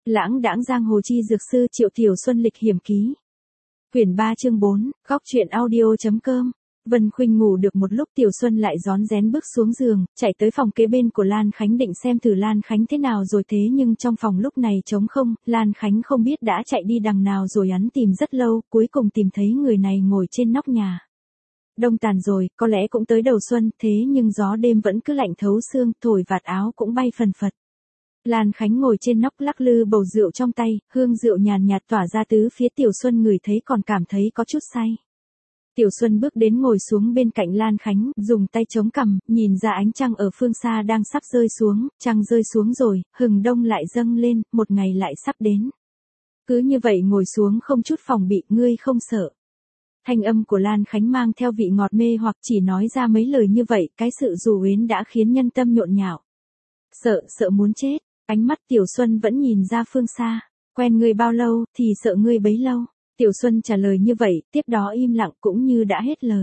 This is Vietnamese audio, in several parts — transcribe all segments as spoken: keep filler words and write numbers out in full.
Lãng đãng giang hồ chi dược sư Triệu Tiểu Xuân lịch hiểm ký. Quyển ba chương bốn, góc truyện audio.com. Vân Khuynh ngủ được một lúc, Tiểu Xuân lại rón rén bước xuống giường, chạy tới phòng kế bên của Lan Khánh định xem thử Lan Khánh thế nào rồi, thế nhưng trong phòng lúc này trống không, Lan Khánh không biết đã chạy đi đằng nào rồi, hắn tìm rất lâu, cuối cùng tìm thấy người này ngồi trên nóc nhà. Đông tàn rồi, có lẽ cũng tới đầu xuân, thế nhưng gió đêm vẫn cứ lạnh thấu xương, thổi vạt áo cũng bay phần phật. Lan Khánh ngồi trên nóc lắc lư bầu rượu trong tay, hương rượu nhàn nhạt tỏa ra tứ phía, Tiểu Xuân ngửi thấy còn cảm thấy có chút say. Tiểu Xuân bước đến ngồi xuống bên cạnh Lan Khánh, dùng tay chống cằm, nhìn ra ánh trăng ở phương xa đang sắp rơi xuống, trăng rơi xuống rồi, hừng đông lại dâng lên, một ngày lại sắp đến. Cứ như vậy ngồi xuống không chút phòng bị, ngươi không sợ. Thanh âm của Lan Khánh mang theo vị ngọt mê hoặc, chỉ nói ra mấy lời như vậy, cái sự dù uyến đã khiến nhân tâm nhộn nhạo. Sợ, sợ muốn chết. Ánh mắt Tiểu Xuân vẫn nhìn ra phương xa. Quen ngươi bao lâu, thì sợ ngươi bấy lâu. Tiểu Xuân trả lời như vậy, tiếp đó im lặng cũng như đã hết lời.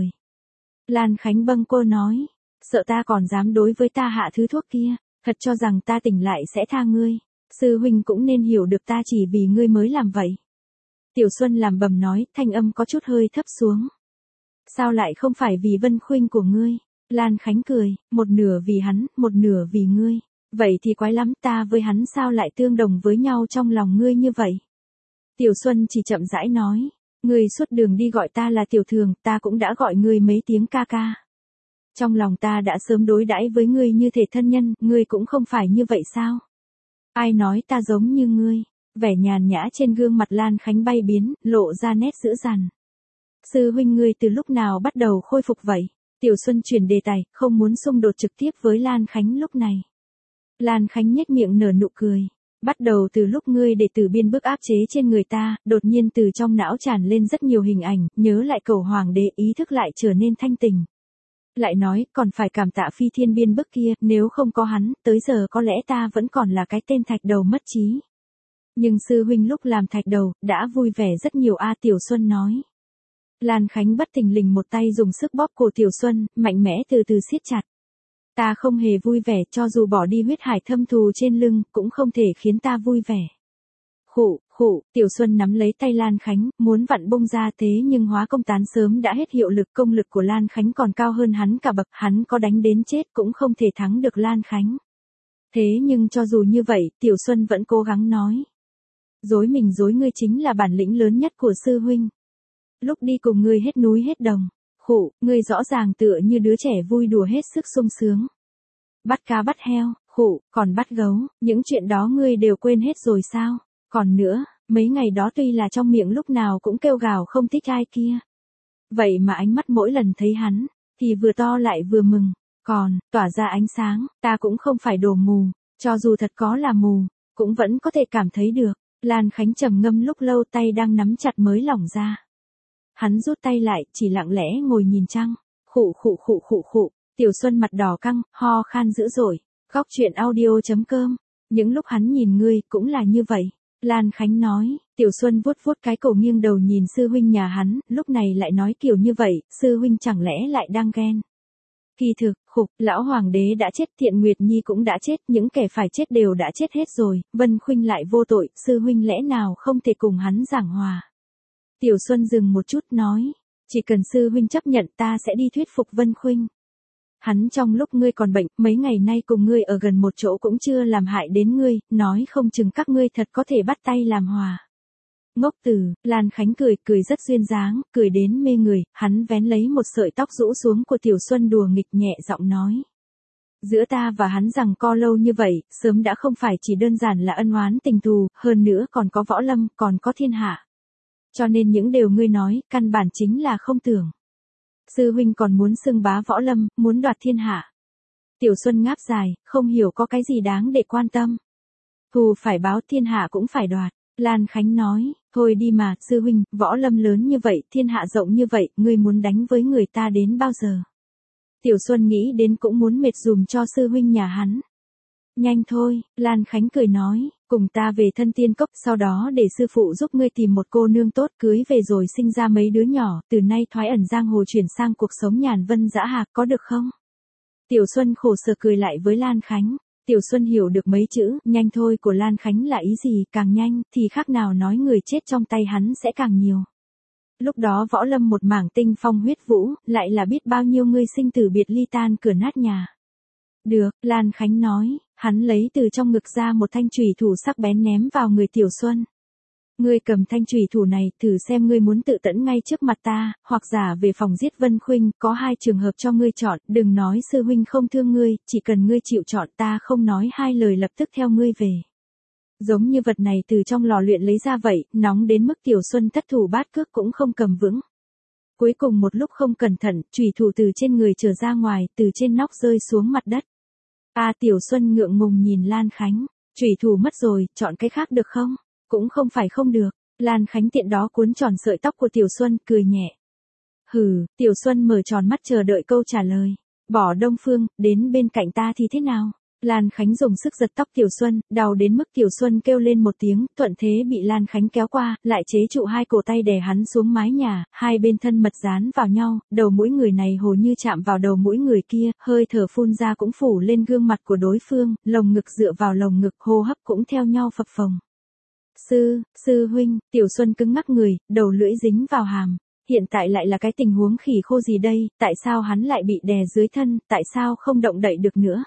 Lan Khánh bâng cô nói, sợ ta còn dám đối với ta hạ thứ thuốc kia, thật cho rằng ta tỉnh lại sẽ tha ngươi. Sư huynh cũng nên hiểu được ta chỉ vì ngươi mới làm vậy. Tiểu Xuân làm bầm nói, thanh âm có chút hơi thấp xuống. Sao lại không phải vì Vân Khuynh của ngươi? Lan Khánh cười, một nửa vì hắn, một nửa vì ngươi. Vậy thì quái lắm, ta với hắn sao lại tương đồng với nhau trong lòng ngươi như vậy? Tiểu Xuân chỉ chậm rãi nói, ngươi suốt đường đi gọi ta là Tiểu Thường, ta cũng đã gọi ngươi mấy tiếng ca ca. Trong lòng ta đã sớm đối đãi với ngươi như thể thân nhân, ngươi cũng không phải như vậy sao? Ai nói ta giống như ngươi? Vẻ nhàn nhã trên gương mặt Lan Khánh bay biến, lộ ra nét dữ dằn. Sư huynh ngươi từ lúc nào bắt đầu khôi phục vậy? Tiểu Xuân chuyển đề tài, không muốn xung đột trực tiếp với Lan Khánh lúc này. Lan Khánh nhếch miệng nở nụ cười. Bắt đầu từ lúc ngươi để Tử Biên bức áp chế trên người ta, đột nhiên từ trong não tràn lên rất nhiều hình ảnh, nhớ lại cầu hoàng đế, ý thức lại trở nên thanh tình. Lại nói, còn phải cảm tạ Phi Thiên Biên bức kia, nếu không có hắn, tới giờ có lẽ ta vẫn còn là cái tên thạch đầu mất trí. Nhưng sư huynh lúc làm thạch đầu, đã vui vẻ rất nhiều a. Tiểu Xuân nói. Lan Khánh bất thình lình một tay dùng sức bóp cổ Tiểu Xuân, mạnh mẽ từ từ siết chặt. Ta không hề vui vẻ, cho dù bỏ đi huyết hải thâm thù trên lưng, cũng không thể khiến ta vui vẻ. Khụ, khụ, Tiểu Xuân nắm lấy tay Lan Khánh, muốn vặn bông ra, thế nhưng hóa công tán sớm đã hết hiệu lực, công lực của Lan Khánh còn cao hơn hắn cả bậc, hắn có đánh đến chết cũng không thể thắng được Lan Khánh. Thế nhưng cho dù như vậy, Tiểu Xuân vẫn cố gắng nói. Dối mình dối ngươi chính là bản lĩnh lớn nhất của sư huynh. Lúc đi cùng ngươi hết núi hết đồng. Khụ, ngươi rõ ràng tựa như đứa trẻ vui đùa hết sức sung sướng. Bắt cá bắt heo, khụ, còn bắt gấu, những chuyện đó ngươi đều quên hết rồi sao? Còn nữa, mấy ngày đó tuy là trong miệng lúc nào cũng kêu gào không thích ai kia. Vậy mà ánh mắt mỗi lần thấy hắn, thì vừa to lại vừa mừng, còn, tỏa ra ánh sáng, ta cũng không phải đồ mù, cho dù thật có là mù, cũng vẫn có thể cảm thấy được. Lan Khánh trầm ngâm lúc lâu, tay đang nắm chặt mới lỏng ra. Hắn rút tay lại, chỉ lặng lẽ ngồi nhìn trăng. Khụ khụ khụ khụ khụ, Tiểu Xuân mặt đỏ căng, ho khan dữ dội. Góc truyện audio.com. Những lúc hắn nhìn ngươi, cũng là như vậy. Lan Khánh nói. Tiểu Xuân vuốt vuốt cái cổ, nghiêng đầu nhìn sư huynh nhà hắn, lúc này lại nói kiểu như vậy, sư huynh chẳng lẽ lại đang ghen. Kỳ thực, khục, lão hoàng đế đã chết, Thiện Nguyệt Nhi cũng đã chết, những kẻ phải chết đều đã chết hết rồi, Vân Khuynh lại vô tội, sư huynh lẽ nào không thể cùng hắn giảng hòa. Tiểu Xuân dừng một chút nói, chỉ cần sư huynh chấp nhận ta sẽ đi thuyết phục Vân Khuynh. Hắn trong lúc ngươi còn bệnh, mấy ngày nay cùng ngươi ở gần một chỗ cũng chưa làm hại đến ngươi, nói không chừng các ngươi thật có thể bắt tay làm hòa. Ngốc tử, Lan Khánh cười, cười rất duyên dáng, cười đến mê người, hắn vén lấy một sợi tóc rũ xuống của Tiểu Xuân đùa nghịch nhẹ giọng nói. Giữa ta và hắn rằng co lâu như vậy, sớm đã không phải chỉ đơn giản là ân oán tình thù, hơn nữa còn có võ lâm, còn có thiên hạ. Cho nên những điều ngươi nói, căn bản chính là không tưởng. Sư huynh còn muốn xưng bá võ lâm, muốn đoạt thiên hạ. Tiểu Xuân ngáp dài, không hiểu có cái gì đáng để quan tâm. Thù phải báo, thiên hạ cũng phải đoạt. Lan Khánh nói, thôi đi mà, sư huynh, võ lâm lớn như vậy, thiên hạ rộng như vậy, ngươi muốn đánh với người ta đến bao giờ? Tiểu Xuân nghĩ đến cũng muốn mệt dùm cho sư huynh nhà hắn. Nhanh thôi, Lan Khánh cười nói, cùng ta về Thân Tiên Cốc, sau đó để sư phụ giúp ngươi tìm một cô nương tốt, cưới về rồi sinh ra mấy đứa nhỏ, từ nay thoái ẩn giang hồ chuyển sang cuộc sống nhàn vân dã hạc, có được không? Tiểu Xuân khổ sở cười lại với Lan Khánh. Tiểu Xuân hiểu được mấy chữ, nhanh thôi của Lan Khánh là ý gì, càng nhanh, thì khác nào nói người chết trong tay hắn sẽ càng nhiều. Lúc đó võ lâm một mảng tinh phong huyết vũ, lại là biết bao nhiêu người sinh tử biệt ly tan cửa nát nhà. Được, Lan Khánh nói, hắn lấy từ trong ngực ra một thanh chùy thủ sắc bén ném vào người Tiểu Xuân. Ngươi cầm thanh chùy thủ này, thử xem ngươi muốn tự tẫn ngay trước mặt ta, hoặc giả về phòng giết Vân Khuynh, có hai trường hợp cho ngươi chọn, đừng nói sư huynh không thương ngươi, chỉ cần ngươi chịu chọn ta không nói hai lời lập tức theo ngươi về. Giống như vật này từ trong lò luyện lấy ra vậy, nóng đến mức Tiểu Xuân thất thủ bát cước cũng không cầm vững. Cuối cùng một lúc không cẩn thận, chùy thủ từ trên người trở ra ngoài, từ trên nóc rơi xuống mặt đất. A Tiểu Xuân ngượng ngùng nhìn Lan Khánh, chùy thủ mất rồi, chọn cái khác được không? Cũng không phải không được. Lan Khánh tiện đó cuốn tròn sợi tóc của Tiểu Xuân, cười nhẹ. Hừ, Tiểu Xuân mở tròn mắt chờ đợi câu trả lời. Bỏ Đông Phương, đến bên cạnh ta thì thế nào? Lan Khánh dùng sức giật tóc Tiểu Xuân, đau đến mức Tiểu Xuân kêu lên một tiếng, thuận thế bị Lan Khánh kéo qua, lại chế trụ hai cổ tay đè hắn xuống mái nhà, hai bên thân mật dán vào nhau, đầu mũi người này hồ như chạm vào đầu mũi người kia, hơi thở phun ra cũng phủ lên gương mặt của đối phương, lồng ngực dựa vào lồng ngực, hô hấp cũng theo nhau phập phồng. Sư, sư huynh, Tiểu Xuân cứng ngắc người, đầu lưỡi dính vào hàm. Hiện tại lại là cái tình huống khỉ khô gì đây, tại sao hắn lại bị đè dưới thân, tại sao không động đậy được nữa?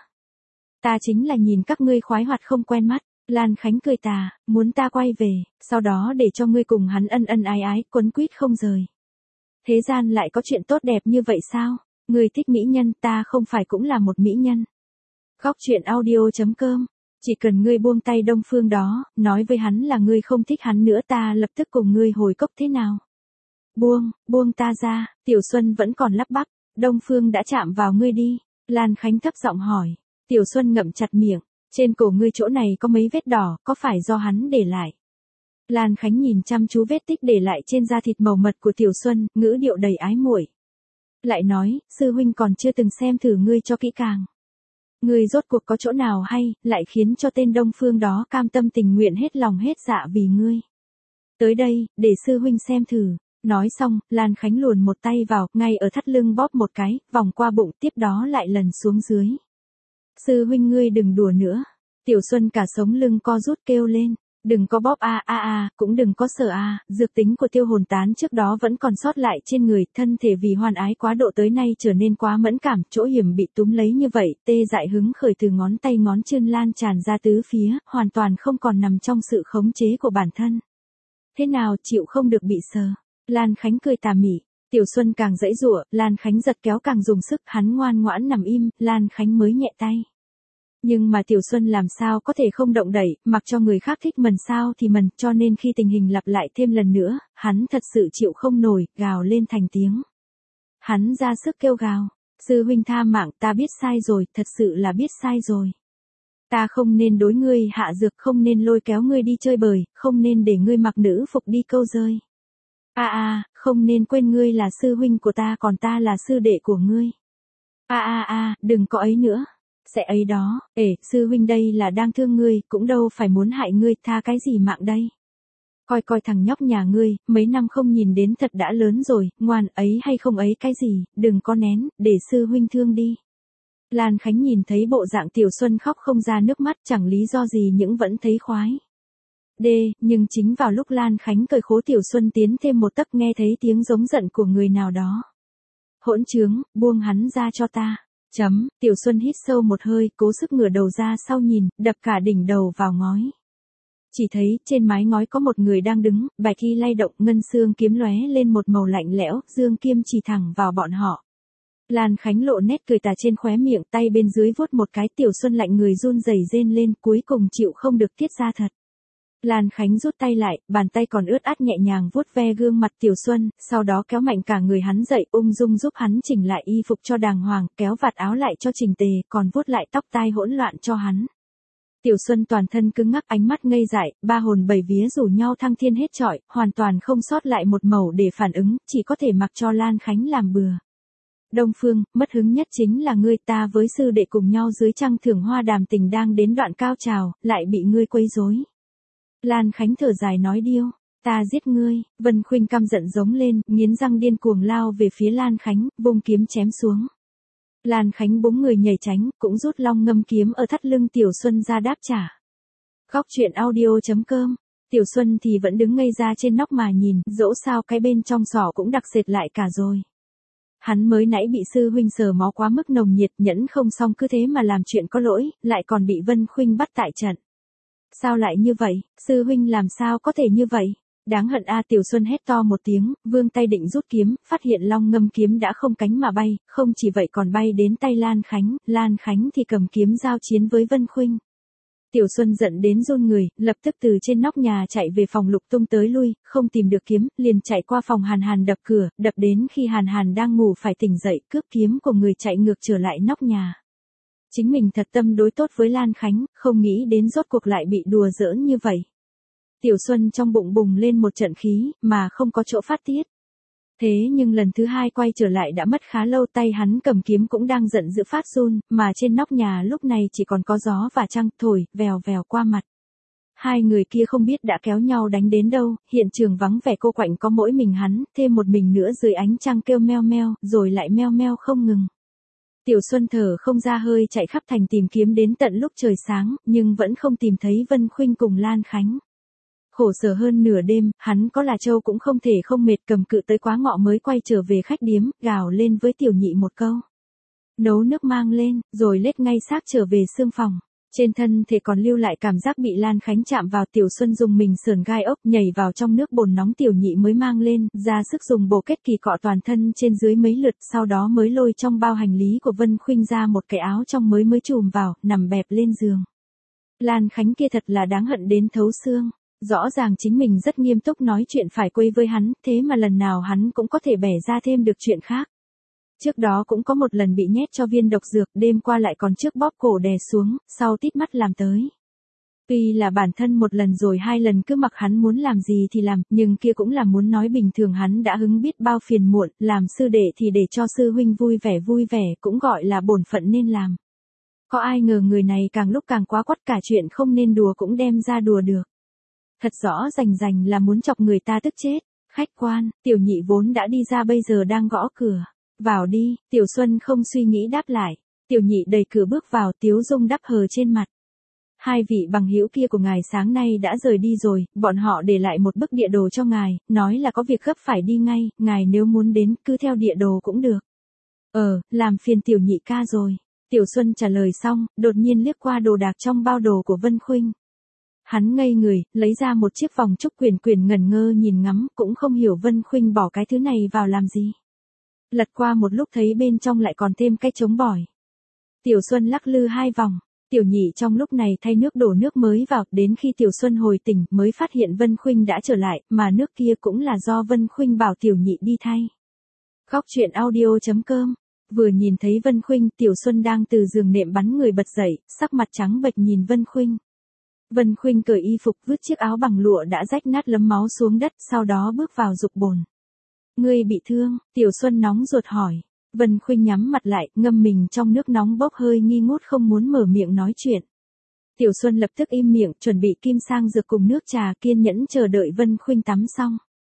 Ta chính là nhìn các ngươi khoái hoạt không quen mắt. Lan Khánh cười tà, muốn ta quay về, sau đó để cho ngươi cùng hắn ân ân ái ái, quấn quýt không rời. Thế gian lại có chuyện tốt đẹp như vậy sao? Ngươi thích mỹ nhân, ta không phải cũng là một mỹ nhân. Góc truyện audio chấm com. Chỉ cần ngươi buông tay Đông Phương đó, nói với hắn là ngươi không thích hắn nữa, ta lập tức cùng ngươi hồi cốc thế nào? Buông, buông ta ra. Tiểu Xuân vẫn còn lắp bắp, Đông Phương đã chạm vào ngươi đi. Lan Khánh thấp giọng hỏi. Tiểu Xuân ngậm chặt miệng, trên cổ ngươi chỗ này có mấy vết đỏ, có phải do hắn để lại? Lan Khánh nhìn chăm chú vết tích để lại trên da thịt màu mật của Tiểu Xuân, ngữ điệu đầy ái muội. Lại nói, sư huynh còn chưa từng xem thử ngươi cho kỹ càng. Ngươi rốt cuộc có chỗ nào hay, lại khiến cho tên Đông Phương đó cam tâm tình nguyện hết lòng hết dạ vì ngươi. Tới đây, để sư huynh xem thử. Nói xong, Lan Khánh luồn một tay vào, ngay ở thắt lưng bóp một cái, vòng qua bụng, tiếp đó lại lần xuống dưới. Sư huynh ngươi đừng đùa nữa. Tiểu Xuân cả sống lưng co rút kêu lên. Đừng có bóp a a a, cũng đừng có sờ a, dược tính của Tiêu Hồn Tán trước đó vẫn còn sót lại trên người, thân thể vì hoan ái quá độ tới nay trở nên quá mẫn cảm, chỗ hiểm bị túm lấy như vậy, tê dại hứng khởi từ ngón tay ngón chân lan tràn ra tứ phía, hoàn toàn không còn nằm trong sự khống chế của bản thân. Thế nào, chịu không được bị sờ? Lan Khánh cười tà mị. Tiểu Xuân càng giãy giụa, Lan Khánh giật kéo càng dùng sức, hắn ngoan ngoãn nằm im, Lan Khánh mới nhẹ tay. Nhưng mà Tiểu Xuân làm sao có thể không động đậy, mặc cho người khác thích mần sao thì mần, cho nên khi tình hình lặp lại thêm lần nữa, hắn thật sự chịu không nổi, gào lên thành tiếng. Hắn ra sức kêu gào, sư huynh tha mạng, ta biết sai rồi, thật sự là biết sai rồi. Ta không nên đối ngươi hạ dược, không nên lôi kéo ngươi đi chơi bời, không nên để ngươi mặc nữ phục đi câu rơi. A a, không nên quên ngươi là sư huynh của ta, còn ta là sư đệ của ngươi. A a a, đừng có ấy nữa. Sẽ ấy đó, ể, sư huynh đây là đang thương ngươi, cũng đâu phải muốn hại ngươi, tha cái gì mạng đây. Coi coi thằng nhóc nhà ngươi, mấy năm không nhìn đến thật đã lớn rồi, ngoan, ấy hay không ấy cái gì, đừng có nén, để sư huynh thương đi. Lan Khánh nhìn thấy bộ dạng Tiểu Xuân khóc không ra nước mắt, chẳng lý do gì nhưng vẫn thấy khoái. D, nhưng chính vào lúc Lan Khánh cởi khố Tiểu Xuân tiến thêm một tấc, nghe thấy tiếng giống giận của người nào đó. Hỗn trướng, buông hắn ra cho ta. Chấm, Tiểu Xuân hít sâu một hơi, cố sức ngửa đầu ra sau nhìn, đập cả đỉnh đầu vào ngói. Chỉ thấy, trên mái ngói có một người đang đứng, bạch y lay động, ngân xương kiếm lóe lên một màu lạnh lẽo, dương kiếm chỉ thẳng vào bọn họ. Lan Khánh lộ nét cười tà trên khóe miệng, tay bên dưới vuốt một cái, Tiểu Xuân lạnh người run rẩy rên lên, cuối cùng chịu không được tiết ra thật. Lan Khánh rút tay lại, bàn tay còn ướt át nhẹ nhàng vuốt ve gương mặt Tiểu Xuân, sau đó kéo mạnh cả người hắn dậy, ung dung giúp hắn chỉnh lại y phục cho đàng hoàng, kéo vạt áo lại cho chỉnh tề, còn vuốt lại tóc tai hỗn loạn cho hắn. Tiểu Xuân toàn thân cứng ngắc, ánh mắt ngây dại, ba hồn bảy vía rủ nhau thăng thiên hết trọi, hoàn toàn không sót lại một mẩu để phản ứng, chỉ có thể mặc cho Lan Khánh làm bừa. Đông Phương, mất hứng nhất chính là ngươi, ta với sư đệ cùng nhau dưới trăng thưởng hoa đàm tình đang đến đoạn cao trào, lại bị ngươi quấy rối. Lan Khánh thở dài nói điêu, ta giết ngươi. Vân Khuynh căm giận giống lên, nghiến răng điên cuồng lao về phía Lan Khánh, vung kiếm chém xuống. Lan Khánh búng người nhảy tránh, cũng rút long ngâm kiếm ở thắt lưng Tiểu Xuân ra đáp trả. Góc truyện audio.com. Tiểu Xuân thì vẫn đứng ngây ra trên nóc mà nhìn, dẫu sao cái bên trong sọ cũng đặc sệt lại cả rồi. Hắn mới nãy bị sư huynh sờ máu quá mức nồng nhiệt, nhẫn không xong cứ thế mà làm chuyện có lỗi, lại còn bị Vân Khuynh bắt tại trận. Sao lại như vậy, sư huynh làm sao có thể như vậy? Đáng hận a. Tiểu Xuân hét to một tiếng, vươn tay định rút kiếm, phát hiện long ngâm kiếm đã không cánh mà bay, không chỉ vậy còn bay đến tay Lan Khánh, Lan Khánh thì cầm kiếm giao chiến với Vân Khuynh. Tiểu Xuân giận đến run người, lập tức từ trên nóc nhà chạy về phòng lục tung tới lui, không tìm được kiếm, liền chạy qua phòng Hàn Hàn đập cửa, đập đến khi Hàn Hàn đang ngủ phải tỉnh dậy, cướp kiếm của người chạy ngược trở lại nóc nhà. Chính mình thật tâm đối tốt với Lan Khánh, không nghĩ đến rốt cuộc lại bị đùa giỡn như vậy. Tiểu Xuân trong bụng bùng lên một trận khí, mà không có chỗ phát tiết. Thế nhưng lần thứ hai quay trở lại đã mất khá lâu, tay hắn cầm kiếm cũng đang giận dữ phát run, mà trên nóc nhà lúc này chỉ còn có gió và trăng thổi, vèo vèo qua mặt. Hai người kia không biết đã kéo nhau đánh đến đâu, hiện trường vắng vẻ cô quạnh có mỗi mình hắn, thêm một mình nữa dưới ánh trăng kêu meo meo, rồi lại meo meo không ngừng. Tiểu Xuân thở không ra hơi chạy khắp thành tìm kiếm đến tận lúc trời sáng, nhưng vẫn không tìm thấy Vân Khuynh cùng Lan Khánh. Khổ sở hơn nửa đêm, hắn có là trâu cũng không thể không mệt, cầm cự tới quá ngọ mới quay trở về khách điếm, gào lên với tiểu nhị một câu. Nấu nước mang lên, rồi lết ngay xác trở về xương phòng. Trên thân thể còn lưu lại cảm giác bị Lan Khánh chạm vào. Tiểu Xuân dùng mình sườn gai ốc, nhảy vào trong nước bồn nóng tiểu nhị mới mang lên, ra sức dùng bồ kết kỳ cọ toàn thân trên dưới mấy lượt, sau đó mới lôi trong bao hành lý của Vân Khuynh ra một cái áo trong mới mới chùm vào, nằm bẹp lên giường. Lan Khánh kia thật là đáng hận đến thấu xương. Rõ ràng chính mình rất nghiêm túc nói chuyện phải quấy với hắn, thế mà lần nào hắn cũng có thể bẻ ra thêm được chuyện khác. Trước đó cũng có một lần bị nhét cho viên độc dược, đêm qua lại còn trước bóp cổ đè xuống, sau tít mắt làm tới. Tuy là bản thân một lần rồi hai lần cứ mặc hắn muốn làm gì thì làm, nhưng kia cũng là muốn nói bình thường hắn đã hứng biết bao phiền muộn, làm sư đệ thì để cho sư huynh vui vẻ vui vẻ, cũng gọi là bổn phận nên làm. Có ai ngờ người này càng lúc càng quá quắt, cả chuyện không nên đùa cũng đem ra đùa được. Thật rõ rành rành là muốn chọc người ta tức chết. Khách quan, tiểu nhị vốn đã đi ra bây giờ đang gõ cửa. Vào đi, Tiểu Xuân không suy nghĩ đáp lại. Tiểu nhị đẩy cửa bước vào, tiếu dung đắp hờ trên mặt. Hai vị bằng hữu kia của ngài sáng nay đã rời đi rồi, bọn họ để lại một bức địa đồ cho ngài, nói là có việc gấp phải đi ngay, ngài nếu muốn đến cứ theo địa đồ cũng được. Ờ, làm phiền tiểu nhị ca rồi. Tiểu Xuân trả lời xong, đột nhiên liếc qua đồ đạc trong bao đồ của Vân Khuynh. Hắn ngây người, lấy ra một chiếc vòng trúc quyền quyền ngẩn ngơ nhìn ngắm, cũng không hiểu Vân Khuynh bỏ cái thứ này vào làm gì. Lật qua một lúc thấy bên trong lại còn thêm cái chống bỏi. Tiểu Xuân lắc lư hai vòng, tiểu nhị trong lúc này thay nước đổ nước mới vào, đến khi Tiểu Xuân hồi tỉnh mới phát hiện Vân Khuynh đã trở lại, mà nước kia cũng là do Vân Khuynh bảo tiểu nhị đi thay. Góc truyện audio.com. Vừa nhìn thấy Vân Khuynh, Tiểu Xuân đang từ giường nệm bắn người bật dậy, sắc mặt trắng bệch nhìn Vân Khuynh. Vân Khuynh cởi y phục, vứt chiếc áo bằng lụa đã rách nát lấm máu xuống đất, sau đó bước vào dục bồn. Ngươi bị thương? Tiểu Xuân nóng ruột hỏi. Vân Khuynh nhắm mặt lại, ngâm mình trong nước nóng bốc hơi nghi ngút không muốn mở miệng nói chuyện. Tiểu Xuân lập tức im miệng, chuẩn bị kim sang dược cùng nước trà, kiên nhẫn chờ đợi Vân Khuynh tắm xong.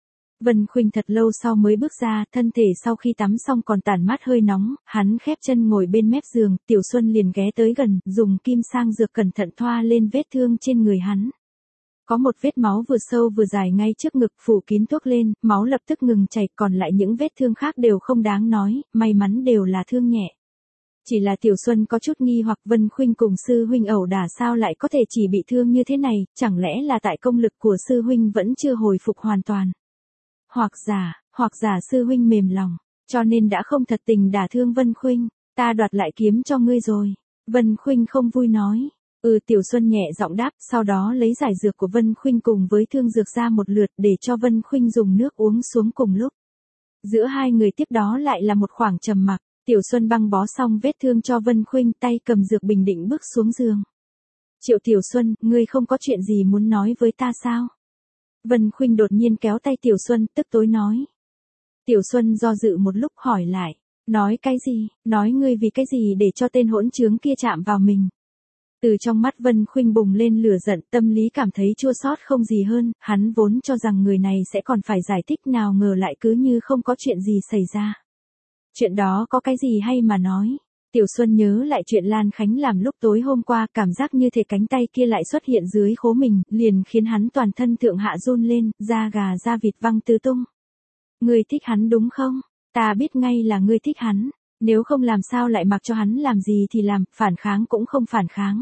Vân Khuynh thật lâu sau mới bước ra, thân thể sau khi tắm xong còn tản mát hơi nóng, hắn khép chân ngồi bên mép giường, Tiểu Xuân liền ghé tới gần, dùng kim sang dược cẩn thận thoa lên vết thương trên người hắn. Có một vết máu vừa sâu vừa dài ngay trước ngực, phủ kín thuốc lên, máu lập tức ngừng chảy, còn lại những vết thương khác đều không đáng nói, may mắn đều là thương nhẹ. Chỉ là Tiểu Xuân có chút nghi hoặc, Vân Khuynh cùng sư huynh ẩu đả sao lại có thể chỉ bị thương như thế này, chẳng lẽ là tại công lực của sư huynh vẫn chưa hồi phục hoàn toàn. Hoặc giả, hoặc giả sư huynh mềm lòng, cho nên đã không thật tình đả thương Vân Khuynh, ta đoạt lại kiếm cho ngươi rồi. Vân Khuynh không vui nói. Ừ, Tiểu Xuân nhẹ giọng đáp, sau đó lấy giải dược của Vân Khuynh cùng với thương dược ra một lượt để cho Vân Khuynh dùng nước uống xuống cùng lúc. Giữa hai người tiếp đó lại là một khoảng trầm mặc. Tiểu Xuân băng bó xong vết thương cho Vân Khuynh, tay cầm dược bình định bước xuống giường. Triệu Tiểu Xuân, ngươi không có chuyện gì muốn nói với ta sao? Vân Khuynh đột nhiên kéo tay Tiểu Xuân, tức tối nói. Tiểu Xuân do dự một lúc hỏi lại. Nói cái gì? Nói ngươi vì cái gì để cho tên hỗn trướng kia chạm vào mình? Từ trong mắt Vân Khuynh bùng lên lửa giận, tâm lý cảm thấy chua xót không gì hơn, hắn vốn cho rằng người này sẽ còn phải giải thích, nào ngờ lại cứ như không có chuyện gì xảy ra. Chuyện đó có cái gì hay mà nói? Tiểu Xuân nhớ lại chuyện Lan Khánh làm lúc tối hôm qua, cảm giác như thể cánh tay kia lại xuất hiện dưới khố mình, liền khiến hắn toàn thân thượng hạ run lên, da gà da vịt văng tứ tung. Ngươi thích hắn đúng không? Ta biết ngay là ngươi thích hắn, nếu không làm sao lại mặc cho hắn làm gì thì làm, phản kháng cũng không phản kháng.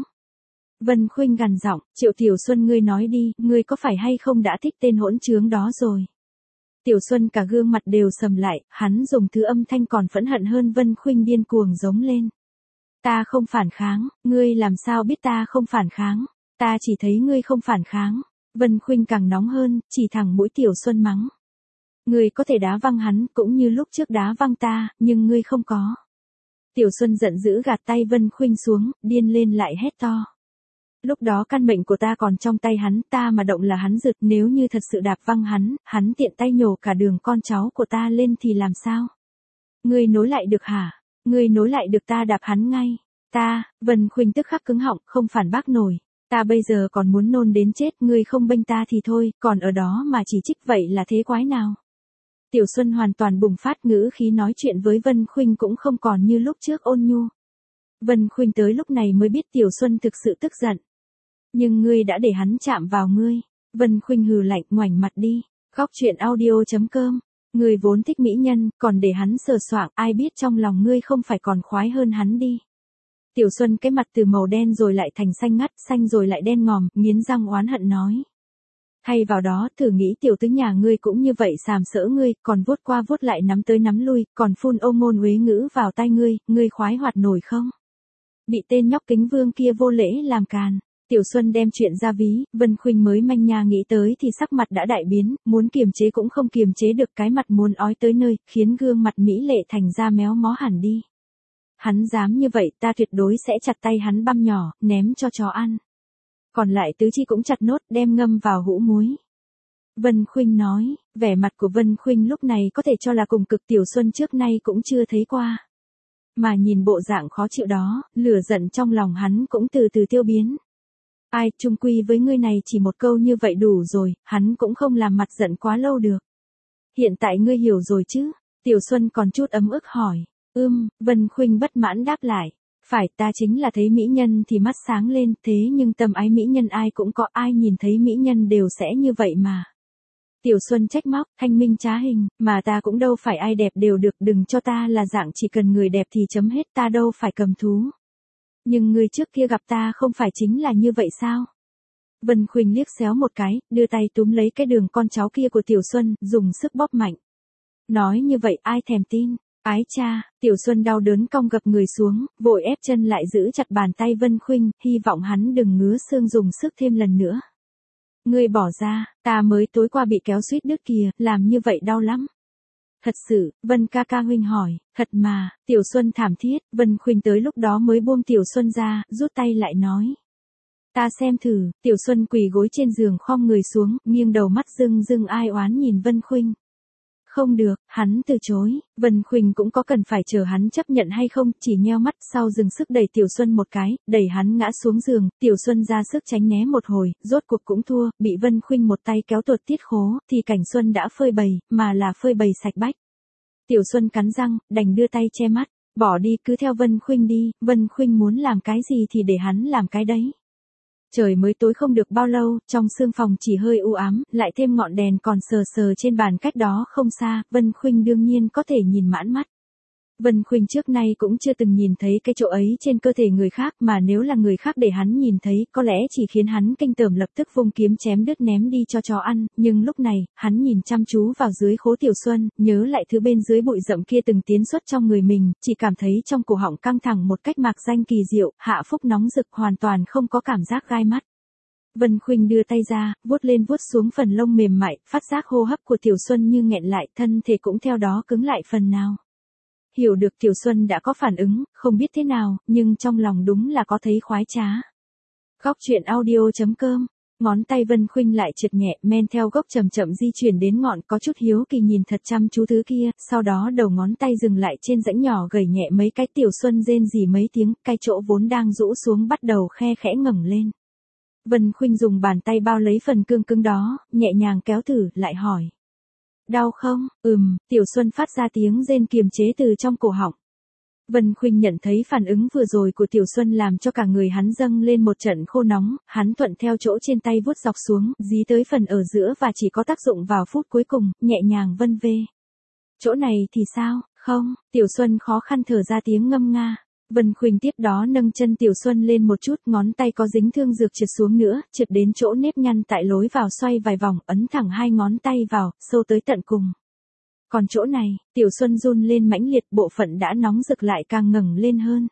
Vân Khuynh gằn giọng, Triệu Tiểu Xuân ngươi nói đi, ngươi có phải hay không đã thích tên hỗn trướng đó rồi? Tiểu Xuân cả gương mặt đều sầm lại, hắn dùng thứ âm thanh còn phẫn hận hơn Vân Khuynh điên cuồng giống lên. Ta không phản kháng, ngươi làm sao biết ta không phản kháng? Ta chỉ thấy ngươi không phản kháng. Vân Khuynh càng nóng hơn, chỉ thẳng mũi Tiểu Xuân mắng. Ngươi có thể đá văng hắn cũng như lúc trước đá văng ta, nhưng ngươi không có. Tiểu Xuân giận dữ gạt tay Vân Khuynh xuống, điên lên lại hét to. Lúc đó căn mệnh của ta còn trong tay hắn, ta mà động là hắn rực, nếu như thật sự đạp văng hắn, hắn tiện tay nhổ cả đường con cháu của ta lên thì làm sao? Ngươi nối lại được hả? Ngươi nối lại được ta đạp hắn ngay. Ta, Vân Khuynh tức khắc cứng họng, không phản bác nổi. Ta bây giờ còn muốn nôn đến chết, ngươi không bênh ta thì thôi, còn ở đó mà chỉ trích vậy là thế quái nào? Tiểu Xuân hoàn toàn bùng phát, ngữ khí nói chuyện với Vân Khuynh cũng không còn như lúc trước ôn nhu. Vân Khuynh tới lúc này mới biết Tiểu Xuân thực sự tức giận. Nhưng ngươi đã để hắn chạm vào ngươi. Vân Khuynh hừ lạnh, ngoảnh mặt đi. Góc truyện audio chấm com. Ngươi vốn thích mỹ nhân, còn để hắn sờ soạng, ai biết trong lòng ngươi không phải còn khoái hơn hắn đi. Tiểu Xuân cái mặt từ màu đen rồi lại thành xanh ngắt, xanh rồi lại đen ngòm, nghiến răng oán hận nói. Thay vào đó, thử nghĩ tiểu tứ nhà ngươi cũng như vậy sàm sỡ ngươi, còn vuốt qua vuốt lại nắm tới nắm lui, còn phun ô ngôn uế ngữ vào tai ngươi, ngươi khoái hoạt nổi không? Bị tên nhóc Kính Vương kia vô lễ làm càn. Tiểu Xuân đem chuyện ra ví, Vân Khuynh mới manh nha nghĩ tới thì sắc mặt đã đại biến, muốn kiềm chế cũng không kiềm chế được, cái mặt muốn ói tới nơi, khiến gương mặt mỹ lệ thành ra méo mó hẳn đi. Hắn dám như vậy, ta tuyệt đối sẽ chặt tay hắn băm nhỏ, ném cho chó ăn. Còn lại tứ chi cũng chặt nốt, đem ngâm vào hũ muối. Vân Khuynh nói, vẻ mặt của Vân Khuynh lúc này có thể cho là cùng cực Tiểu Xuân trước nay cũng chưa thấy qua. Mà nhìn bộ dạng khó chịu đó, lửa giận trong lòng hắn cũng từ từ tiêu biến. Ai, chung quy với ngươi này chỉ một câu như vậy đủ rồi, hắn cũng không làm mặt giận quá lâu được. Hiện tại ngươi hiểu rồi chứ? Tiểu Xuân còn chút ấm ức hỏi. Ưm, Vân Khuynh bất mãn đáp lại. Phải, ta chính là thấy mỹ nhân thì mắt sáng lên, thế nhưng tâm ái mỹ nhân ai cũng có, ai nhìn thấy mỹ nhân đều sẽ như vậy mà. Tiểu Xuân trách móc, thanh minh trá hình, mà ta cũng đâu phải ai đẹp đều được, đừng cho ta là dạng chỉ cần người đẹp thì chấm hết, ta đâu phải cầm thú. Nhưng người trước kia gặp ta không phải chính là như vậy sao? Vân Khuynh liếc xéo một cái, đưa tay túm lấy cái đường con cháu kia của Tiểu Xuân, dùng sức bóp mạnh. Nói như vậy ai thèm tin? Ái cha, Tiểu Xuân đau đớn cong gập người xuống, vội ép chân lại giữ chặt bàn tay Vân Khuynh, hy vọng hắn đừng ngứa xương dùng sức thêm lần nữa. Ngươi bỏ ra, ta mới tối qua bị kéo suýt đứt kìa, làm như vậy đau lắm. Thật sự, Vân ca ca huynh hỏi, thật mà, Tiểu Xuân thảm thiết, Vân Khuynh tới lúc đó mới buông Tiểu Xuân ra, rút tay lại nói. Ta xem thử, Tiểu Xuân quỳ gối trên giường khom người xuống, nghiêng đầu mắt rưng rưng ai oán nhìn Vân Khuynh. Không được, hắn từ chối, Vân Khuynh cũng có cần phải chờ hắn chấp nhận hay không, chỉ nheo mắt sau dừng sức đẩy Tiểu Xuân một cái, đẩy hắn ngã xuống giường, Tiểu Xuân ra sức tránh né một hồi, rốt cuộc cũng thua, bị Vân Khuynh một tay kéo tuột tiết khố, thì cảnh Xuân đã phơi bày, mà là phơi bày sạch bách. Tiểu Xuân cắn răng, đành đưa tay che mắt, bỏ đi cứ theo Vân Khuynh đi, Vân Khuynh muốn làm cái gì thì để hắn làm cái đấy. Trời mới tối không được bao lâu, trong sương phòng chỉ hơi u ám, lại thêm ngọn đèn còn sờ sờ trên bàn cách đó không xa, Vân Khuynh đương nhiên có thể nhìn mãn mắt. Vân Khuynh trước nay cũng chưa từng nhìn thấy cái chỗ ấy trên cơ thể người khác, mà nếu là người khác để hắn nhìn thấy, có lẽ chỉ khiến hắn kinh tởm lập tức vung kiếm chém đứt ném đi cho chó ăn, nhưng lúc này, hắn nhìn chăm chú vào dưới khố Tiểu Xuân, nhớ lại thứ bên dưới bụi rậm kia từng tiến xuất trong người mình, chỉ cảm thấy trong cổ họng căng thẳng một cách mạc danh kỳ diệu, hạ phúc nóng rực hoàn toàn không có cảm giác gai mắt. Vân Khuynh đưa tay ra, vuốt lên vuốt xuống phần lông mềm mại, phát giác hô hấp của Tiểu Xuân như nghẹn lại, thân thể cũng theo đó cứng lại phần nào. Hiểu được Tiểu Xuân đã có phản ứng, không biết thế nào, nhưng trong lòng đúng là có thấy khoái trá. Góc truyện audio chấm com. Ngón tay Vân Khuynh lại trượt nhẹ, men theo gốc chậm chậm di chuyển đến ngọn, có chút hiếu kỳ nhìn thật chăm chú thứ kia, sau đó đầu ngón tay dừng lại trên rãnh nhỏ gầy nhẹ mấy cái. Tiểu Xuân rên rỉ mấy tiếng, cái chỗ vốn đang rũ xuống bắt đầu khe khẽ ngẩng lên. Vân Khuynh dùng bàn tay bao lấy phần cương cứng đó, nhẹ nhàng kéo thử, lại hỏi. Đau không? Ừm, Tiểu Xuân phát ra tiếng rên kiềm chế từ trong cổ họng. Vân Khuynh nhận thấy phản ứng vừa rồi của Tiểu Xuân làm cho cả người hắn dâng lên một trận khô nóng, hắn thuận theo chỗ trên tay vuốt dọc xuống, dí tới phần ở giữa và chỉ có tác dụng vào phút cuối cùng, nhẹ nhàng vân vê. Chỗ này thì sao, không, Tiểu Xuân khó khăn thở ra tiếng ngâm nga. Vân Khuynh tiếp đó nâng chân Tiểu Xuân lên một chút, ngón tay có dính thương dược trượt xuống nữa, trượt đến chỗ nếp nhăn tại lối vào xoay vài vòng, ấn thẳng hai ngón tay vào, sâu tới tận cùng. Còn chỗ này, Tiểu Xuân run lên mãnh liệt, bộ phận đã nóng rực lại càng ngẩng lên hơn.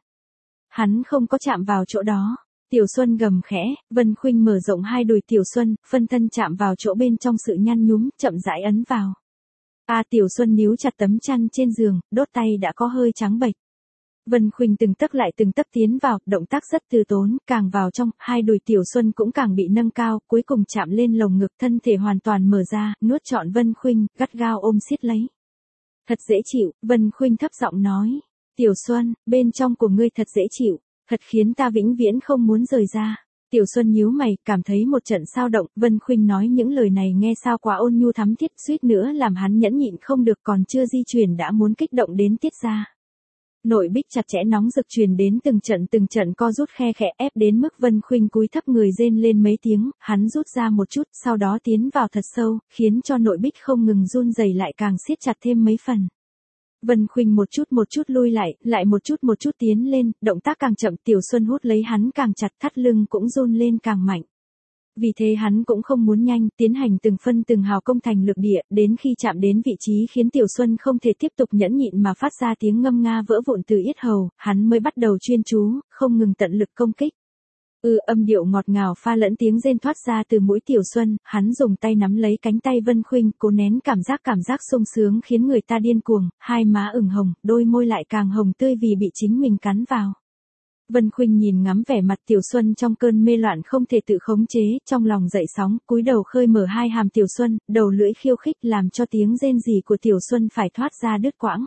Hắn không có chạm vào chỗ đó. Tiểu Xuân gầm khẽ, Vân Khuynh mở rộng hai đùi Tiểu Xuân, phân thân chạm vào chỗ bên trong sự nhăn nhúm, chậm rãi ấn vào. A à, Tiểu Xuân níu chặt tấm chăn trên giường, đốt tay đã có hơi trắng bệch. Vân Khuynh từng tấc lại từng tấc tiến vào, động tác rất từ tốn, càng vào trong, hai đùi Tiểu Xuân cũng càng bị nâng cao, cuối cùng chạm lên lồng ngực, thân thể hoàn toàn mở ra, nuốt trọn Vân Khuynh, gắt gao ôm siết lấy. Thật dễ chịu, Vân Khuynh thấp giọng nói. Tiểu Xuân, bên trong của ngươi thật dễ chịu, thật khiến ta vĩnh viễn không muốn rời ra. Tiểu Xuân nhíu mày, cảm thấy một trận sao động, Vân Khuynh nói những lời này nghe sao quá ôn nhu thắm thiết, suýt nữa làm hắn nhẫn nhịn không được, còn chưa di chuyển đã muốn kích động đến tiết ra. Nội bích chặt chẽ nóng rực truyền đến từng trận từng trận co rút khe khẽ, ép đến mức Vân Khuynh cúi thấp người rên lên mấy tiếng, hắn rút ra một chút, sau đó tiến vào thật sâu, khiến cho nội bích không ngừng run rẩy lại càng siết chặt thêm mấy phần. Vân Khuynh một chút một chút lui lại, lại một chút một chút tiến lên, động tác càng chậm, Tiểu Xuân hút lấy hắn càng chặt, thắt lưng cũng run lên càng mạnh. Vì thế hắn cũng không muốn nhanh, tiến hành từng phân từng hào công thành lực địa, đến khi chạm đến vị trí khiến Tiểu Xuân không thể tiếp tục nhẫn nhịn mà phát ra tiếng ngâm nga vỡ vụn từ yết hầu, hắn mới bắt đầu chuyên chú, không ngừng tận lực công kích. Ừ, âm điệu ngọt ngào pha lẫn tiếng rên thoát ra từ mũi Tiểu Xuân, hắn dùng tay nắm lấy cánh tay Vân Khuynh, cố nén cảm giác cảm giác sung sướng khiến người ta điên cuồng, hai má ửng hồng, đôi môi lại càng hồng tươi vì bị chính mình cắn vào. Vân Khuynh nhìn ngắm vẻ mặt Tiểu Xuân trong cơn mê loạn không thể tự khống chế, trong lòng dậy sóng, cúi đầu khơi mở hai hàm Tiểu Xuân, đầu lưỡi khiêu khích làm cho tiếng rên rỉ của Tiểu Xuân phải thoát ra đứt quãng.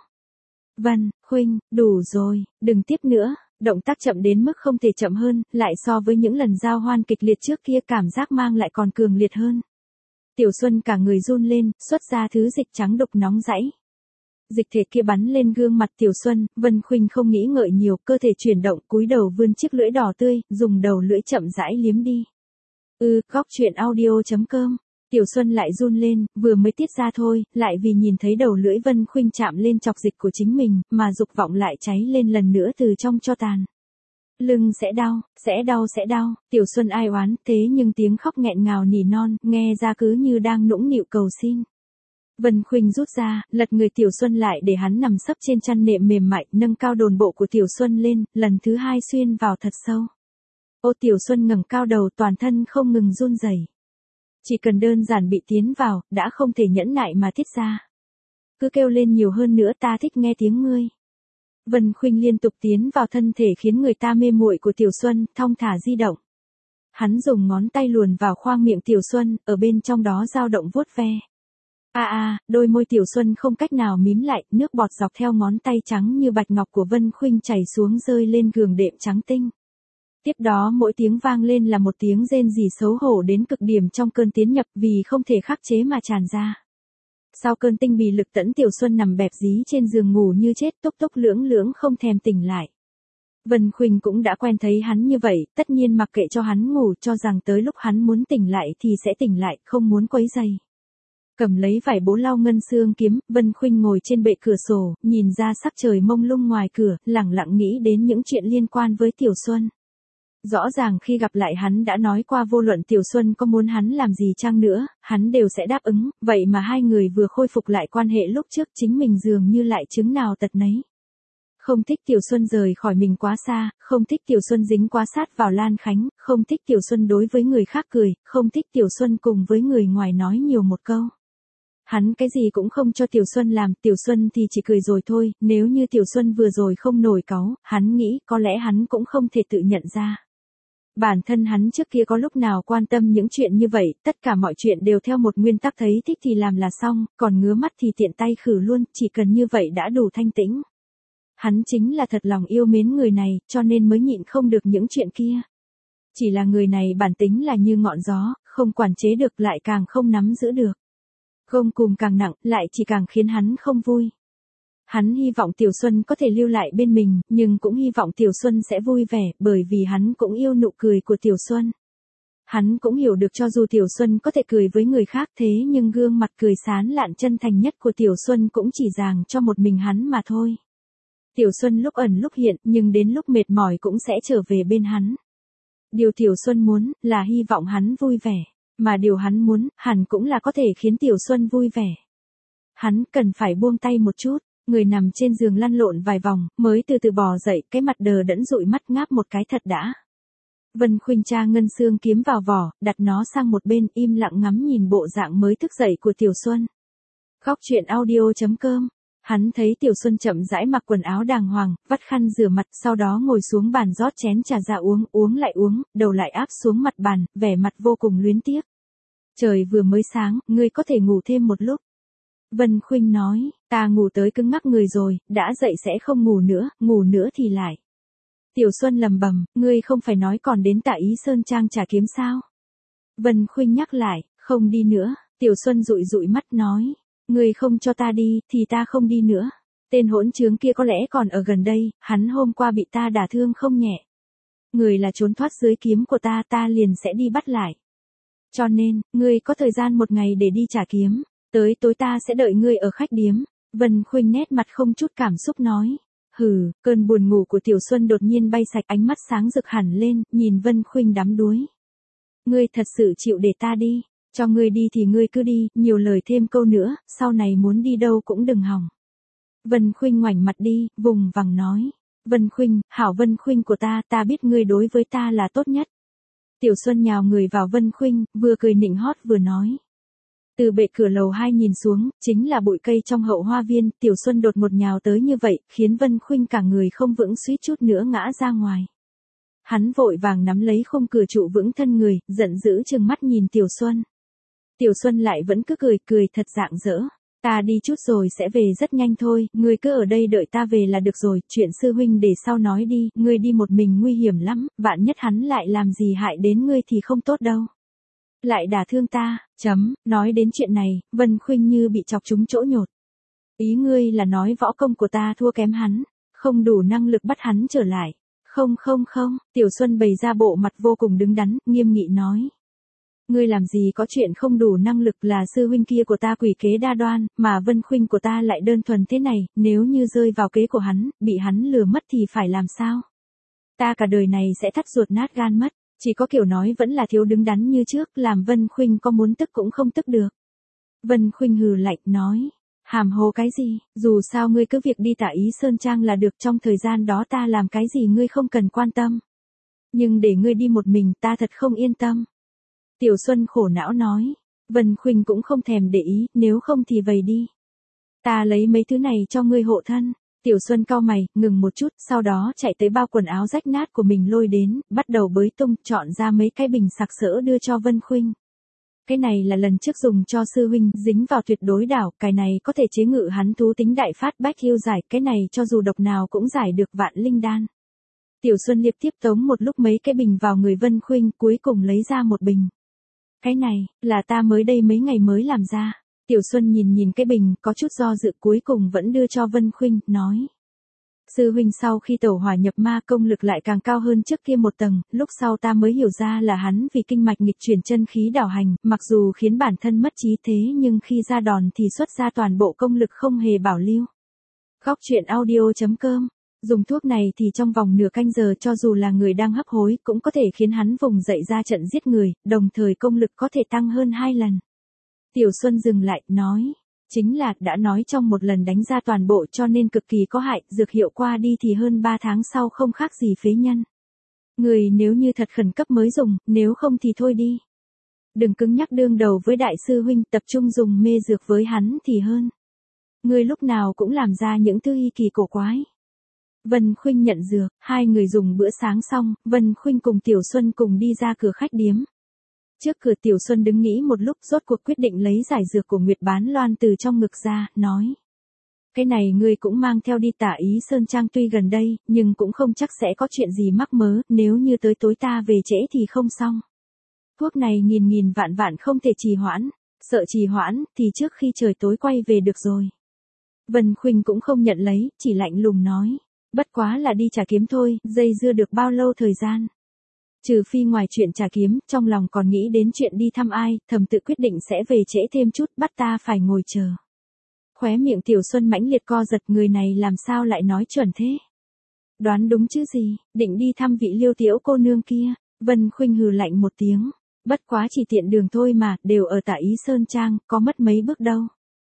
Vân Khuynh, đủ rồi, đừng tiếp nữa. Động tác chậm đến mức không thể chậm hơn, lại so với những lần giao hoan kịch liệt trước kia cảm giác mang lại còn cường liệt hơn. Tiểu Xuân cả người run lên, xuất ra thứ dịch trắng đục nóng rãy. Dịch thể kia bắn lên gương mặt Tiểu Xuân, Vân Khuynh không nghĩ ngợi nhiều, cơ thể chuyển động, cúi đầu vươn chiếc lưỡi đỏ tươi, dùng đầu lưỡi chậm rãi liếm đi. Ừ, góc truyện audio chấm com. Tiểu Xuân lại run lên, vừa mới tiết ra thôi, lại vì nhìn thấy đầu lưỡi Vân Khuynh chạm lên chọc dịch của chính mình, mà dục vọng lại cháy lên lần nữa từ trong tro tàn. Lưng sẽ đau, sẽ đau sẽ đau, Tiểu Xuân ai oán, thế nhưng tiếng khóc nghẹn ngào nỉ non, nghe ra cứ như đang nũng nịu cầu xin. Vân Khuynh rút ra, lật người Tiểu Xuân lại để hắn nằm sấp trên chăn nệm mềm mại, nâng cao đồn bộ của Tiểu Xuân lên, lần thứ hai xuyên vào thật sâu. Ô Tiểu Xuân ngẩng cao đầu, toàn thân không ngừng run rẩy. Chỉ cần đơn giản bị tiến vào, đã không thể nhẫn nại mà tiết ra. Cứ kêu lên nhiều hơn nữa, ta thích nghe tiếng ngươi. Vân Khuynh liên tục tiến vào thân thể khiến người ta mê muội của Tiểu Xuân, thong thả di động. Hắn dùng ngón tay luồn vào khoang miệng Tiểu Xuân, ở bên trong đó dao động vuốt ve. A à, a, à, đôi môi Tiểu Xuân không cách nào mím lại, nước bọt dọc theo ngón tay trắng như bạch ngọc của Vân Khuynh chảy xuống rơi lên giường đệm trắng tinh. Tiếp đó mỗi tiếng vang lên là một tiếng rên rỉ xấu hổ đến cực điểm trong cơn tiến nhập vì không thể khắc chế mà tràn ra. Sau cơn tinh bì lực tẫn Tiểu Xuân nằm bẹp dí trên giường ngủ như chết, tốc tốc lưỡng lưỡng không thèm tỉnh lại. Vân Khuynh cũng đã quen thấy hắn như vậy, tất nhiên mặc kệ cho hắn ngủ, cho rằng tới lúc hắn muốn tỉnh lại thì sẽ tỉnh lại, không muốn quấy rầy. Cầm lấy vải bố lau ngân xương kiếm, Vân Khuynh ngồi trên bệ cửa sổ, nhìn ra sắc trời mông lung ngoài cửa, lẳng lặng nghĩ đến những chuyện liên quan với Tiểu Xuân. Rõ ràng khi gặp lại hắn đã nói qua vô luận Tiểu Xuân có muốn hắn làm gì chăng nữa, hắn đều sẽ đáp ứng, vậy mà hai người vừa khôi phục lại quan hệ lúc trước chính mình dường như lại chứng nào tật nấy. Không thích Tiểu Xuân rời khỏi mình quá xa, không thích Tiểu Xuân dính quá sát vào Lan Khánh, không thích Tiểu Xuân đối với người khác cười, không thích Tiểu Xuân cùng với người ngoài nói nhiều một câu. Hắn cái gì cũng không cho Tiểu Xuân làm, Tiểu Xuân thì chỉ cười rồi thôi, nếu như Tiểu Xuân vừa rồi không nổi cáu, hắn nghĩ có lẽ hắn cũng không thể tự nhận ra. Bản thân hắn trước kia có lúc nào quan tâm những chuyện như vậy, tất cả mọi chuyện đều theo một nguyên tắc thấy thích thì làm là xong, còn ngứa mắt thì tiện tay khử luôn, chỉ cần như vậy đã đủ thanh tĩnh. Hắn chính là thật lòng yêu mến người này, cho nên mới nhịn không được những chuyện kia. Chỉ là người này bản tính là như ngọn gió, không quản chế được lại càng không nắm giữ được. Gông cùm càng nặng, lại chỉ càng khiến hắn không vui. Hắn hy vọng Tiểu Xuân có thể lưu lại bên mình, nhưng cũng hy vọng Tiểu Xuân sẽ vui vẻ, bởi vì hắn cũng yêu nụ cười của Tiểu Xuân. Hắn cũng hiểu được cho dù Tiểu Xuân có thể cười với người khác thế nhưng gương mặt cười sán lạn chân thành nhất của Tiểu Xuân cũng chỉ dành cho một mình hắn mà thôi. Tiểu Xuân lúc ẩn lúc hiện, nhưng đến lúc mệt mỏi cũng sẽ trở về bên hắn. Điều Tiểu Xuân muốn, là hy vọng hắn vui vẻ. Mà điều hắn muốn, hẳn cũng là có thể khiến Tiểu Xuân vui vẻ. Hắn cần phải buông tay một chút, người nằm trên giường lăn lộn vài vòng, mới từ từ bò dậy, cái mặt đờ đẫn dụi mắt ngáp một cái thật đã. Vân Khuynh tra ngân xương kiếm vào vỏ, đặt nó sang một bên, im lặng ngắm nhìn bộ dạng mới thức dậy của Tiểu Xuân. Góc truyện audio chấm com. Hắn thấy Tiểu Xuân chậm rãi mặc quần áo đàng hoàng, vắt khăn rửa mặt, sau đó ngồi xuống bàn rót chén trà ra uống, uống lại uống, đầu lại áp xuống mặt bàn, vẻ mặt vô cùng luyến tiếc. Trời vừa mới sáng, ngươi có thể ngủ thêm một lúc. Vân Khuynh nói, ta ngủ tới cứng ngắc người rồi, đã dậy sẽ không ngủ nữa, ngủ nữa thì lại. Tiểu Xuân lầm bầm, ngươi không phải nói còn đến Tạ Ý Sơn Trang trả kiếm sao? Vân Khuynh nhắc lại, không đi nữa. Tiểu Xuân dụi dụi mắt nói, ngươi không cho ta đi, thì ta không đi nữa. Tên hỗn trướng kia có lẽ còn ở gần đây, hắn hôm qua bị ta đả thương không nhẹ. Người là trốn thoát dưới kiếm của ta, ta liền sẽ đi bắt lại. Cho nên, ngươi có thời gian một ngày để đi trả kiếm, tới tối ta sẽ đợi ngươi ở khách điếm. Vân Khuynh nét mặt không chút cảm xúc nói. Hừ, cơn buồn ngủ của Tiểu Xuân đột nhiên bay sạch, ánh mắt sáng rực hẳn lên, nhìn Vân Khuynh đắm đuối. Ngươi thật sự chịu để ta đi, cho ngươi đi thì ngươi cứ đi, nhiều lời thêm câu nữa, sau này muốn đi đâu cũng đừng hòng. Vân Khuynh ngoảnh mặt đi, vùng vằng nói. Vân Khuynh, hảo Vân Khuynh của ta, ta biết ngươi đối với ta là tốt nhất. Tiểu Xuân nhào người vào Vân Khuynh, vừa cười nịnh hót vừa nói. Từ bệ cửa lầu hai nhìn xuống, chính là bụi cây trong hậu hoa viên, Tiểu Xuân đột một nhào tới như vậy, khiến Vân Khuynh cả người không vững suýt chút nữa ngã ra ngoài. Hắn vội vàng nắm lấy khung cửa trụ vững thân người, giận dữ trừng mắt nhìn Tiểu Xuân. Tiểu Xuân lại vẫn cứ cười, cười thật rạng rỡ. Ta đi chút rồi sẽ về rất nhanh thôi, ngươi cứ ở đây đợi ta về là được rồi, chuyện sư huynh để sau nói đi, ngươi đi một mình nguy hiểm lắm, vạn nhất hắn lại làm gì hại đến ngươi thì không tốt đâu. Lại đả thương ta, chấm, nói đến chuyện này, Vân Khuynh như bị chọc trúng chỗ nhột. Ý ngươi là nói võ công của ta thua kém hắn, không đủ năng lực bắt hắn trở lại. Không không không, Tiểu Xuân bày ra bộ mặt vô cùng đứng đắn, nghiêm nghị nói. Ngươi làm gì có chuyện không đủ năng lực, là sư huynh kia của ta quỷ kế đa đoan, mà Vân Khuynh của ta lại đơn thuần thế này, nếu như rơi vào kế của hắn, bị hắn lừa mất thì phải làm sao? Ta cả đời này sẽ thắt ruột nát gan mất, chỉ có kiểu nói vẫn là thiếu đứng đắn như trước, làm Vân Khuynh có muốn tức cũng không tức được. Vân Khuynh hừ lạnh nói, hàm hồ cái gì, dù sao ngươi cứ việc đi Tạ Ý Sơn Trang là được, trong thời gian đó ta làm cái gì ngươi không cần quan tâm. Nhưng để ngươi đi một mình ta thật không yên tâm. Tiểu Xuân khổ não nói, Vân Khuynh cũng không thèm để ý, nếu không thì vầy đi. Ta lấy mấy thứ này cho ngươi hộ thân. Tiểu Xuân cau mày, ngừng một chút, sau đó chạy tới bao quần áo rách nát của mình lôi đến, bắt đầu bới tung, chọn ra mấy cái bình sặc sỡ đưa cho Vân Khuynh. Cái này là lần trước dùng cho sư huynh, dính vào tuyệt đối đảo, cái này có thể chế ngự hắn thú tính đại phát bách yêu giải, cái này cho dù độc nào cũng giải được vạn linh đan. Tiểu Xuân liệp tiếp tống một lúc mấy cái bình vào người Vân Khuynh, cuối cùng lấy ra một bình. Cái này, là ta mới đây mấy ngày mới làm ra. Tiểu Xuân nhìn nhìn cái bình, có chút do dự, cuối cùng vẫn đưa cho Vân Khuynh, nói. Sư huynh sau khi tẩu hỏa nhập ma công lực lại càng cao hơn trước kia một tầng, lúc sau ta mới hiểu ra là hắn vì kinh mạch nghịch chuyển chân khí đảo hành, mặc dù khiến bản thân mất trí thế nhưng khi ra đòn thì xuất ra toàn bộ công lực không hề bảo lưu. Góc truyện audio chấm com. Dùng thuốc này thì trong vòng nửa canh giờ cho dù là người đang hấp hối cũng có thể khiến hắn vùng dậy ra trận giết người, đồng thời công lực có thể tăng hơn hai lần. Tiểu Xuân dừng lại, nói. Chính là, đã nói trong một lần đánh ra toàn bộ cho nên cực kỳ có hại, dược hiệu qua đi thì hơn ba tháng sau không khác gì phế nhân. Người nếu như thật khẩn cấp mới dùng, nếu không thì thôi đi. Đừng cứng nhắc đương đầu với đại sư huynh, tập trung dùng mê dược với hắn thì hơn. Người lúc nào cũng làm ra những thứ hy kỳ cổ quái. Vân Khuynh nhận dược, hai người dùng bữa sáng xong, Vân Khuynh cùng Tiểu Xuân cùng đi ra cửa khách điếm. Trước cửa Tiểu Xuân đứng nghĩ một lúc, rốt cuộc quyết định lấy giải dược của Nguyệt Bán Loan từ trong ngực ra, nói. Cái này ngươi cũng mang theo đi Tạ Ý Sơn Trang, tuy gần đây, nhưng cũng không chắc sẽ có chuyện gì mắc mớ, nếu như tới tối ta về trễ thì không xong. Thuốc này nghìn nghìn vạn vạn không thể trì hoãn, sợ trì hoãn thì trước khi trời tối quay về được rồi. Vân Khuynh cũng không nhận lấy, chỉ lạnh lùng nói. Bất quá là đi trả kiếm thôi, dây dưa được bao lâu thời gian. Trừ phi ngoài chuyện trả kiếm, trong lòng còn nghĩ đến chuyện đi thăm ai, thầm tự quyết định sẽ về trễ thêm chút, bắt ta phải ngồi chờ. Khóe miệng Tiểu Xuân mãnh liệt co giật, người này làm sao lại nói chuẩn thế. Đoán đúng chứ gì, định đi thăm vị Liêu tiểu cô nương kia. Vân Khuynh hừ lạnh một tiếng. Bất quá chỉ tiện đường thôi mà, đều ở Tả Ý Sơn Trang, có mất mấy bước đâu.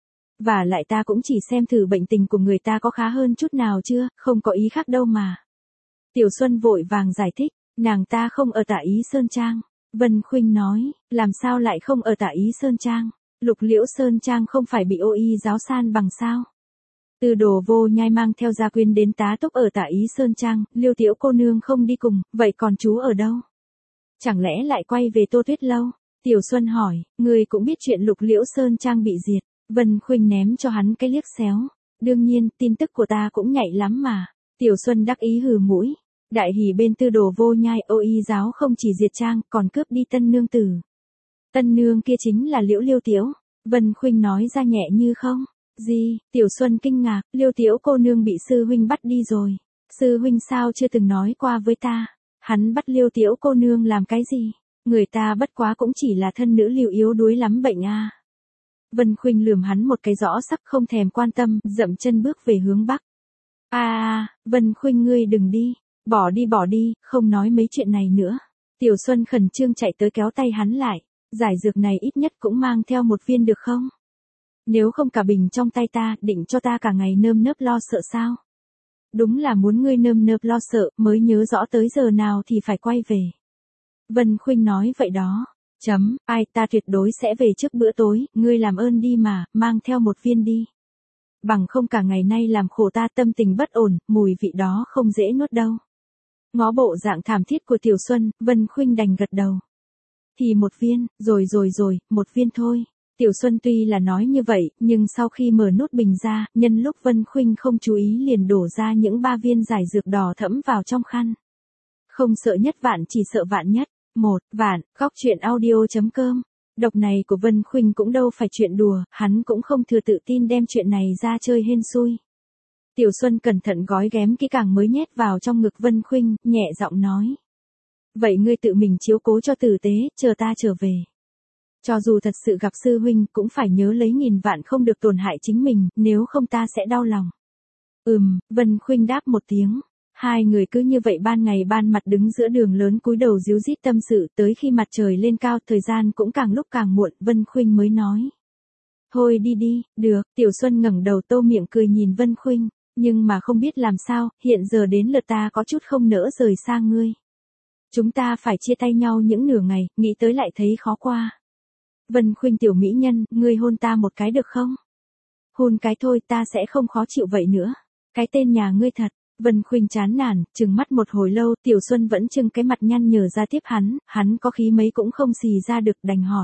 Và lại ta cũng chỉ xem thử bệnh tình của người ta có khá hơn chút nào chưa, không có ý khác đâu mà. Tiểu Xuân vội vàng giải thích, nàng ta không ở Tả Ý Sơn Trang. Vân Khuynh nói, làm sao lại không ở Tả Ý Sơn Trang, Lục Liễu Sơn Trang không phải bị ô y giáo san bằng sao. Từ Đồ Vô Nhai mang theo gia quyến đến tá túc ở Tả Ý Sơn Trang, Liêu tiểu cô nương không đi cùng, vậy còn chú ở đâu? Chẳng lẽ lại quay về Tô Tuyết Lâu? Tiểu Xuân hỏi, người cũng biết chuyện Lục Liễu Sơn Trang bị diệt. Vân Khuynh ném cho hắn cái liếc xéo. Đương nhiên, tin tức của ta cũng nhạy lắm mà. Tiểu Xuân đắc ý hừ mũi. Đại hỉ bên Tư Đồ Vô Nhai, ô y giáo không chỉ diệt trang, còn cướp đi tân nương tử. Tân nương kia chính là Liễu Liêu Tiểu. Vân Khuynh nói ra nhẹ như không. Gì? Tiểu Xuân kinh ngạc, Liêu Tiểu cô nương bị sư huynh bắt đi rồi. Sư huynh sao chưa từng nói qua với ta? Hắn bắt Liêu Tiểu cô nương làm cái gì? Người ta bất quá cũng chỉ là thân nữ Liêu yếu đuối lắm bệnh a. À. Vân Khuynh lườm hắn một cái rõ sắc không thèm quan tâm, dậm chân bước về hướng bắc. A à, Vân Khuynh ngươi đừng đi, bỏ đi bỏ đi, không nói mấy chuyện này nữa. Tiểu Xuân khẩn trương chạy tới kéo tay hắn lại, giải dược này ít nhất cũng mang theo một viên được không? Nếu không cả bình trong tay ta, định cho ta cả ngày nơm nớp lo sợ sao? Đúng là muốn ngươi nơm nớp lo sợ, mới nhớ rõ tới giờ nào thì phải quay về. Vân Khuynh nói vậy đó. Chấm, ai ta tuyệt đối sẽ về trước bữa tối, ngươi làm ơn đi mà, mang theo một viên đi. Bằng không cả ngày nay làm khổ ta tâm tình bất ổn, mùi vị đó không dễ nuốt đâu. Ngó bộ dạng thảm thiết của Tiểu Xuân, Vân Khuynh đành gật đầu. Thì một viên, rồi rồi rồi, một viên thôi. Tiểu Xuân tuy là nói như vậy, nhưng sau khi mở nút bình ra, nhân lúc Vân Khuynh không chú ý liền đổ ra những ba viên giải dược đỏ thẫm vào trong khăn. Không sợ nhất vạn chỉ sợ vạn nhất. Một, vạn, góc truyện audio.com. Độc này của Vân Khuynh cũng đâu phải chuyện đùa, hắn cũng không thừa tự tin đem chuyện này ra chơi hên xui. Tiểu Xuân cẩn thận gói ghém kỹ càng mới nhét vào trong ngực Vân Khuynh, nhẹ giọng nói. Vậy ngươi tự mình chiếu cố cho tử tế, chờ ta trở về. Cho dù thật sự gặp sư huynh, cũng phải nhớ lấy nghìn vạn không được tổn hại chính mình, nếu không ta sẽ đau lòng. Ừm, Vân Khuynh đáp một tiếng. Hai người cứ như vậy ban ngày ban mặt đứng giữa đường lớn cúi đầu díu dít tâm sự, tới khi mặt trời lên cao, thời gian cũng càng lúc càng muộn, Vân Khuynh mới nói. Thôi đi đi, được, Tiểu Xuân ngẩng đầu tô miệng cười nhìn Vân Khuynh, nhưng mà không biết làm sao, hiện giờ đến lượt ta có chút không nỡ rời xa ngươi. Chúng ta phải chia tay nhau những nửa ngày, nghĩ tới lại thấy khó qua. Vân Khuynh tiểu mỹ nhân, ngươi hôn ta một cái được không? Hôn cái thôi ta sẽ không khó chịu vậy nữa. Cái tên nhà ngươi thật. Vân Khuynh chán nản, trừng mắt một hồi lâu, Tiểu Xuân vẫn trưng cái mặt nhăn nhở ra tiếp hắn, hắn có khí mấy cũng không xì ra được, đành hỏi.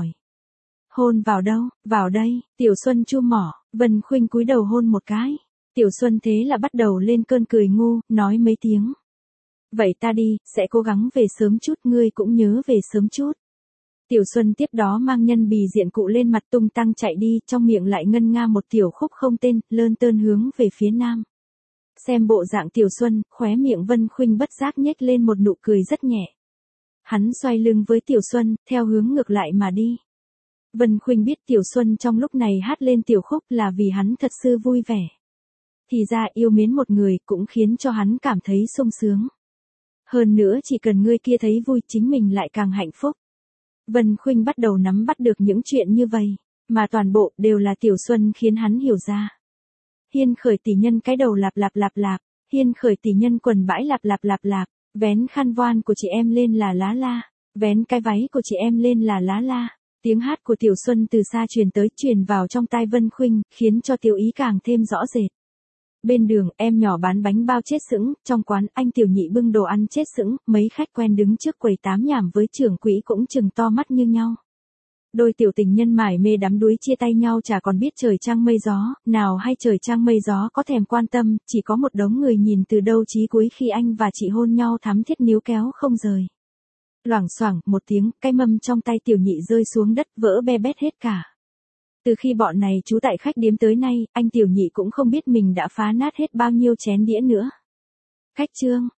Hôn vào đâu? Vào đây, Tiểu Xuân chu mỏ, Vân Khuynh cúi đầu hôn một cái. Tiểu Xuân thế là bắt đầu lên cơn cười ngu, nói mấy tiếng. Vậy ta đi, sẽ cố gắng về sớm chút, ngươi cũng nhớ về sớm chút. Tiểu Xuân tiếp đó mang nhân bì diện cụ lên mặt tung tăng chạy đi, trong miệng lại ngân nga một tiểu khúc không tên, lơn tơn hướng về phía nam. Xem bộ dạng Tiểu Xuân, khóe miệng Vân Khuynh bất giác nhếch lên một nụ cười rất nhẹ. Hắn xoay lưng với Tiểu Xuân, theo hướng ngược lại mà đi. Vân Khuynh biết Tiểu Xuân trong lúc này hát lên tiểu khúc là vì hắn thật sự vui vẻ. Thì ra yêu mến một người cũng khiến cho hắn cảm thấy sung sướng. Hơn nữa chỉ cần người kia thấy vui chính mình lại càng hạnh phúc. Vân Khuynh bắt đầu nắm bắt được những chuyện như vậy, mà toàn bộ đều là Tiểu Xuân khiến hắn hiểu ra. Hiên khởi tỷ nhân cái đầu lạp lạp lạp lạp, hiên khởi tỷ nhân quần bãi lạp lạp lạp lạp, vén khăn voan của chị em lên là lá la, vén cái váy của chị em lên là lá la. Tiếng hát của Tiểu Xuân từ xa truyền tới, truyền vào trong tai Vân Khuynh, khiến cho Tiểu Ý càng thêm rõ rệt. Bên đường, em nhỏ bán bánh bao chết sững, trong quán, anh Tiểu Nhị bưng đồ ăn chết sững, mấy khách quen đứng trước quầy tám nhảm với trưởng quỹ cũng trừng to mắt như nhau. Đôi tiểu tình nhân mải mê đắm đuối chia tay nhau chả còn biết trời trăng mây gió, nào hay trời trăng mây gió có thèm quan tâm, chỉ có một đống người nhìn từ đầu chí cuối khi anh và chị hôn nhau thắm thiết níu kéo không rời. Loảng xoảng một tiếng, cái mâm trong tay Tiểu Nhị rơi xuống đất vỡ be bét hết cả. Từ khi bọn này trú tại khách điếm tới nay, anh tiểu nhị cũng không biết mình đã phá nát hết bao nhiêu chén đĩa nữa. Khách Trương,